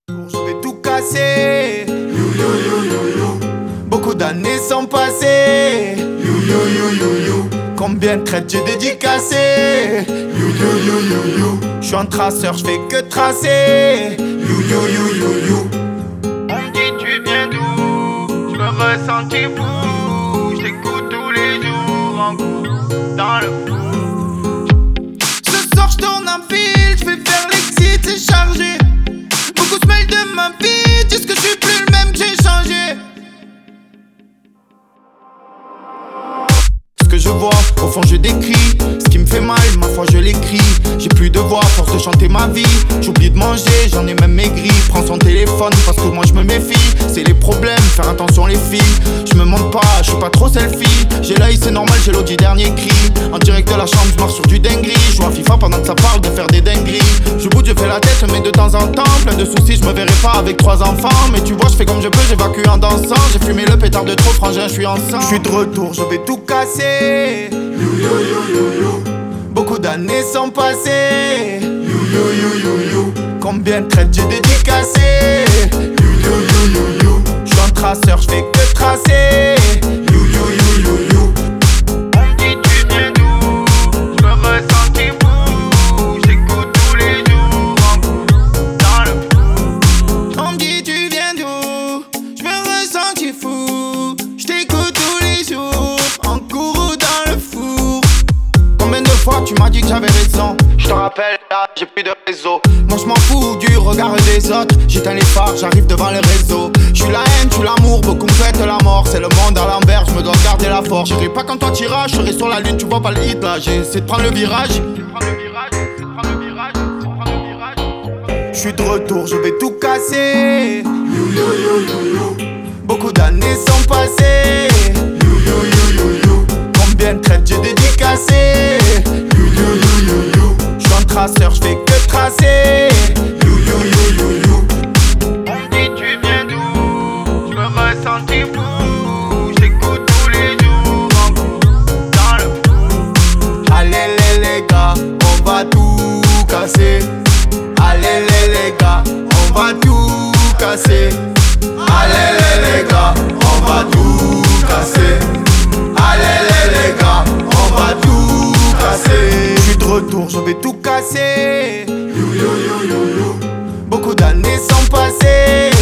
Je vais tout casser. Beaucoup d'années sont passées. Combien de traites j'ai dédicacé. Je suis un traceur, je fais que tracer. On me dit tu viens d'où? Je me ressentis fou. J'écoute tous les jours en cours dans le flou. Ce soir je tourne un fil, je vais faire l'exit, c'est chargé. Beaucoup se mêlent de ma vie, disent que je suis plus le même, que j'ai changé. Ce que je vois, au fond je décris. Ce qui me fait mal, ma foi je l'écris. J'ai plus de voix, force de chanter ma vie. J'oublie de manger, j'en ai même maigri. Prends son téléphone parce que moi je me méfie. C'est les problèmes, faire attention les filles. Je me montre pas, je suis pas trop selfie. J'ai l'œil c'est normal, j'ai l'audit dernier cri. En direct de la chambre, je marche sur du dinguerie. Je joue à FIFA pendant que ça parle de faire des dingueries. Je bouge, je fais la tête, mais de temps en temps plein de soucis, je me verrai pas avec 3 enfants. Mais tu vois, je fais comme je peux, j'évacue en dansant. J'ai fumé le pétard de trop, frangin, je suis ensemble. Je suis de retour, je vais tout casser. Beaucoup d'années sont passées. Combien de traites j'ai dédicacé. Je suis un traceur, je fais que tracer. On me dit tu viens d'où? Je me ressentis fou. J'écoute tous les jours en cours dans le flou. On me dit tu viens d'où? Je me ressentis fou. Je t'écoute tous les jours en cours ou dans le four. Combien de fois tu m'as dit que j'avais raison? Je te rappelle là, j'ai plus de réseau. Moi je m'en fous du regard des autres. J'éteins les phares, j'arrive devant le réseau. Je suis la haine, tu l'amour, beaucoup me souhaitent la mort. C'est le monde à l'envers, je me dois garder la force. J'irai pas quand toi t'iras, je serai sur la lune, tu vois pas le hit là. J'ai essayé de prendre le virage. Je suis de retour, je vais tout casser. Beaucoup d'années sont passées. Combien de traites j'ai dédicacé. Je suis un traceur, je fais que tracer. On me dit tu viens d'où? Je me ressentis fou. J'écoute tous les jours en cours dans le flou. Allez les gars, on va tout casser. Allez les gars, on va tout casser. Allez les gars, on va tout casser. Allez les gars, on va tout casser. Je suis de retour, je vais tout casser. Beaucoup d'années sont passées.